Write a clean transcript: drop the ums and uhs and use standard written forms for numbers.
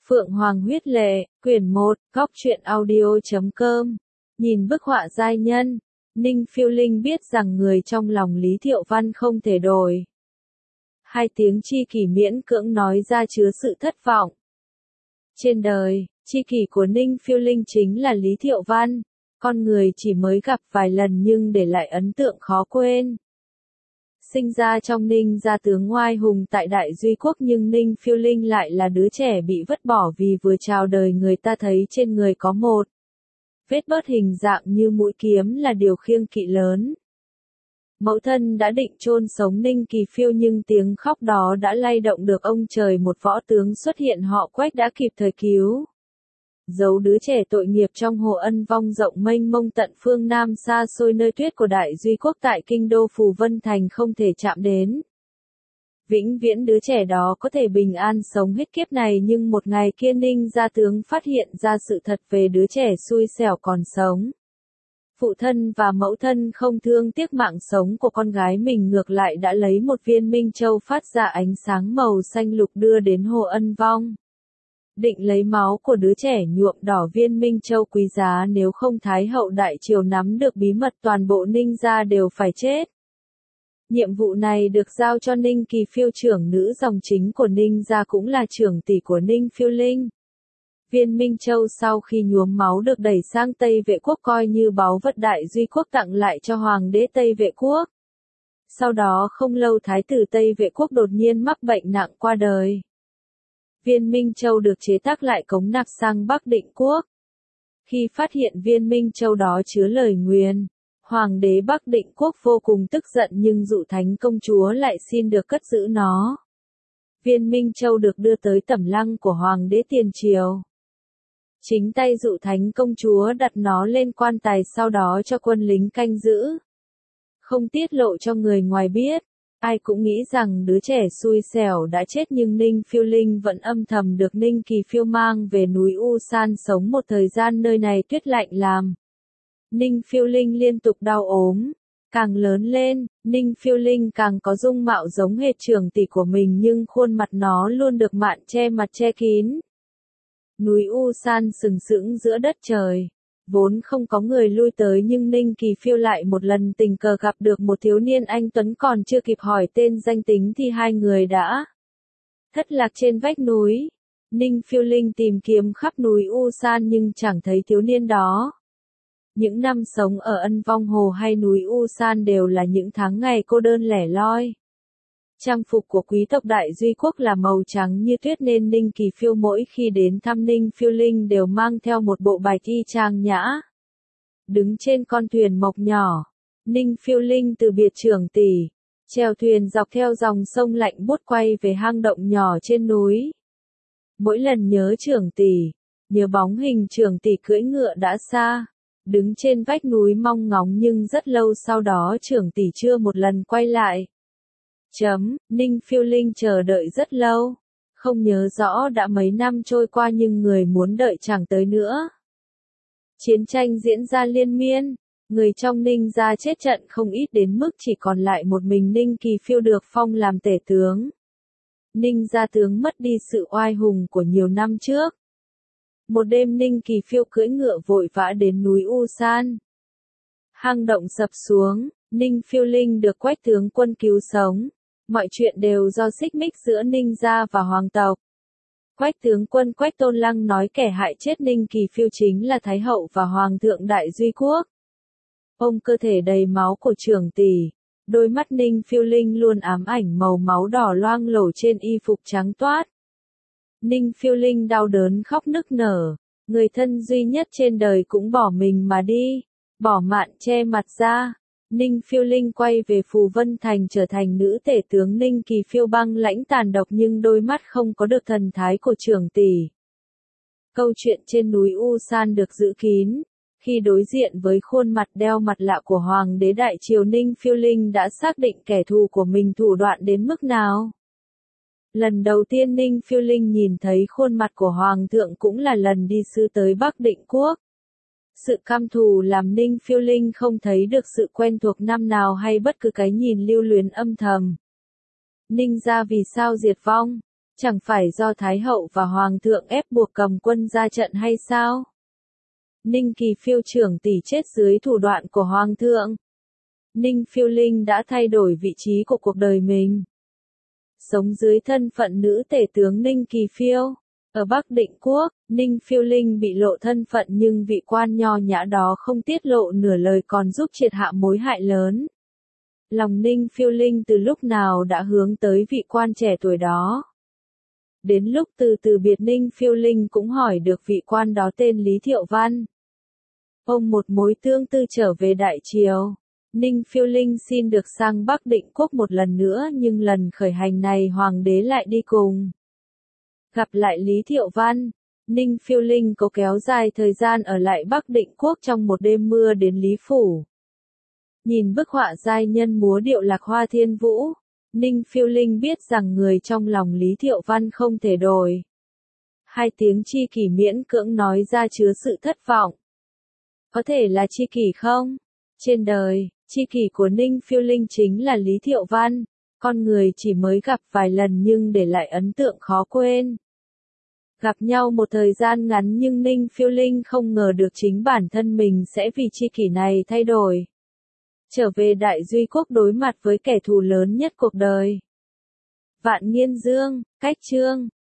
Phượng Hoàng huyết lệ, quyển 1, góc truyện audio.com. Nhìn bức họa giai nhân, Ninh Phiêu Linh biết rằng người trong lòng Lý Thiệu Văn không thể đổi. Hai tiếng chi kỷ miễn cưỡng nói ra chứa sự thất vọng. Trên đời, chi kỷ của Ninh Phiêu Linh chính là Lý Thiệu Văn, con người chỉ mới gặp vài lần nhưng để lại ấn tượng khó quên. Sinh ra trong Ninh gia tướng ngoai hùng tại Đại Duy Quốc nhưng Ninh Phiêu Linh lại là đứa trẻ bị vứt bỏ vì vừa chào đời người ta thấy trên người có một vết bớt hình dạng như mũi kiếm là điều kiêng kỵ lớn. Mẫu thân đã định chôn sống Ninh Kỳ Phiêu nhưng tiếng khóc đó đã lay động được ông trời, một võ tướng xuất hiện họ Quách đã kịp thời cứu. Giấu đứa trẻ tội nghiệp trong hồ Ân Vong rộng mênh mông tận phương Nam xa xôi nơi tuyết của Đại Duy Quốc tại kinh đô Phù Vân Thành không thể chạm đến. Vĩnh viễn đứa trẻ đó có thể bình an sống hết kiếp này nhưng một ngày kia Ninh gia tướng phát hiện ra sự thật về đứa trẻ xui xẻo còn sống. Phụ thân và mẫu thân không thương tiếc mạng sống của con gái mình, ngược lại đã lấy một viên minh châu phát ra ánh sáng màu xanh lục đưa đến hồ Ân Vong. Định lấy máu của đứa trẻ nhuộm đỏ viên minh châu quý giá, nếu không Thái hậu Đại Triều nắm được bí mật toàn bộ Ninh gia đều phải chết. Nhiệm vụ này được giao cho Ninh Kỳ Phiêu, trưởng nữ dòng chính của Ninh gia cũng là trưởng tỷ của Ninh Phiêu Linh. Viên minh châu sau khi nhuốm máu được đẩy sang Tây Vệ Quốc coi như báu vật Đại Duy Quốc tặng lại cho Hoàng đế Tây Vệ Quốc. Sau đó không lâu Thái tử Tây Vệ Quốc đột nhiên mắc bệnh nặng qua đời. Viên minh châu được chế tác lại cống nạp sang Bắc Định Quốc. Khi phát hiện viên minh châu đó chứa lời nguyền, Hoàng đế Bắc Định Quốc vô cùng tức giận nhưng Dụ Thánh công chúa lại xin được cất giữ nó. Viên minh châu được đưa tới tẩm lăng của Hoàng đế Tiền Triều. Chính tay Dụ Thánh công chúa đặt nó lên quan tài, sau đó cho quân lính canh giữ. Không tiết lộ cho người ngoài biết. Ai cũng nghĩ rằng đứa trẻ xui xẻo đã chết nhưng Ninh Phiêu Linh vẫn âm thầm được Ninh Kỳ Phiêu mang về núi U San sống một thời gian, nơi này tuyết lạnh làm. Ninh Phiêu Linh liên tục đau ốm. Càng lớn lên, Ninh Phiêu Linh càng có dung mạo giống hệt trưởng tỷ của mình nhưng khuôn mặt nó luôn được mạn che mặt che kín. Núi U San sừng sững giữa đất trời. Vốn không có người lui tới nhưng Ninh Kỳ Phiêu lại một lần tình cờ gặp được một thiếu niên anh tuấn, còn chưa kịp hỏi tên danh tính thì hai người đã thất lạc trên vách núi. Ninh Phiêu Linh tìm kiếm khắp núi U San nhưng chẳng thấy thiếu niên đó. Những năm sống ở Ân Vong Hồ hay núi U San đều là những tháng ngày cô đơn lẻ loi. Trang phục của quý tộc Đại Duy Quốc là màu trắng như tuyết nên Ninh Kỳ Phiêu mỗi khi đến thăm Ninh Phiêu Linh đều mang theo một bộ bạch y trang nhã. Đứng trên con thuyền mộc nhỏ, Ninh Phiêu Linh từ biệt trưởng tỷ, chèo thuyền dọc theo dòng sông lạnh buốt quay về hang động nhỏ trên núi. Mỗi lần nhớ trưởng tỷ, nhớ bóng hình trưởng tỷ cưỡi ngựa đã xa, đứng trên vách núi mong ngóng nhưng rất lâu sau đó trưởng tỷ chưa một lần quay lại. Ninh Phiêu Linh chờ đợi rất lâu. Không nhớ rõ đã mấy năm trôi qua nhưng người muốn đợi chẳng tới nữa. Chiến tranh diễn ra liên miên. Người trong Ninh gia chết trận không ít đến mức chỉ còn lại một mình Ninh Kỳ Phiêu được phong làm tể tướng. Ninh gia tướng mất đi sự oai hùng của nhiều năm trước. Một đêm Ninh Kỳ Phiêu cưỡi ngựa vội vã đến núi U San. Hang động sập xuống, Ninh Phiêu Linh được Quách tướng quân cứu sống. Mọi chuyện đều do xích mích giữa Ninh gia và hoàng tộc. Quách tướng quân Quách Tôn Lăng nói kẻ hại chết Ninh Kỳ Phiêu chính là Thái hậu và Hoàng thượng Đại Duy Quốc. Ông cơ thể đầy máu của trưởng tỷ, đôi mắt Ninh Phiêu Linh luôn ám ảnh màu máu đỏ loang lổ trên y phục trắng toát. Ninh Phiêu Linh đau đớn khóc nức nở, người thân duy nhất trên đời cũng bỏ mình mà đi, bỏ mạn che mặt ra. Ninh Phiêu Linh quay về Phù Vân Thành trở thành nữ tể tướng. Ninh Kỳ Phiêu băng lãnh tàn độc nhưng đôi mắt không có được thần thái của trưởng tỷ. Câu chuyện trên núi U San được giữ kín. Khi đối diện với khuôn mặt đeo mặt lạ của Hoàng đế Đại Triều, Ninh Phiêu Linh đã xác định kẻ thù của mình thủ đoạn đến mức nào. Lần đầu tiên Ninh Phiêu Linh nhìn thấy khuôn mặt của Hoàng thượng cũng là lần đi sứ tới Bắc Định Quốc. Sự căm thù làm Ninh Phiêu Linh không thấy được sự quen thuộc năm nào hay bất cứ cái nhìn lưu luyến âm thầm. Ninh gia vì sao diệt vong? Chẳng phải do Thái hậu và Hoàng thượng ép buộc cầm quân ra trận hay sao? Ninh Kỳ Phiêu trưởng tỷ chết dưới thủ đoạn của Hoàng thượng. Ninh Phiêu Linh đã thay đổi vị trí của cuộc đời mình. Sống dưới thân phận nữ tể tướng Ninh Kỳ Phiêu. Ở Bắc Định Quốc, Ninh Phiêu Linh bị lộ thân phận nhưng vị quan nho nhã đó không tiết lộ nửa lời còn giúp triệt hạ mối hại lớn. Lòng Ninh Phiêu Linh từ lúc nào đã hướng tới vị quan trẻ tuổi đó. Đến lúc từ từ biệt Ninh Phiêu Linh cũng hỏi được vị quan đó tên Lý Thiệu Văn. Ông một mối tương tư trở về Đại Triều. Ninh Phiêu Linh xin được sang Bắc Định Quốc một lần nữa nhưng lần khởi hành này Hoàng đế lại đi cùng. Gặp lại Lý Thiệu Văn, Ninh Phiêu Linh có kéo dài thời gian ở lại Bắc Định Quốc trong một đêm mưa đến Lý Phủ. Nhìn bức họa giai nhân múa điệu lạc hoa thiên vũ, Ninh Phiêu Linh biết rằng người trong lòng Lý Thiệu Văn không thể đổi. Hai tiếng chi kỷ miễn cưỡng nói ra chứa sự thất vọng. Có thể là chi kỷ không? Trên đời, chi kỷ của Ninh Phiêu Linh chính là Lý Thiệu Văn, con người chỉ mới gặp vài lần nhưng để lại ấn tượng khó quên. Gặp nhau một thời gian ngắn nhưng Ninh Phiêu Linh không ngờ được chính bản thân mình sẽ vì chi kỷ này thay đổi. Trở về Đại Duy Quốc đối mặt với kẻ thù lớn nhất cuộc đời. Vạn Nghiên Dương, Cách Chương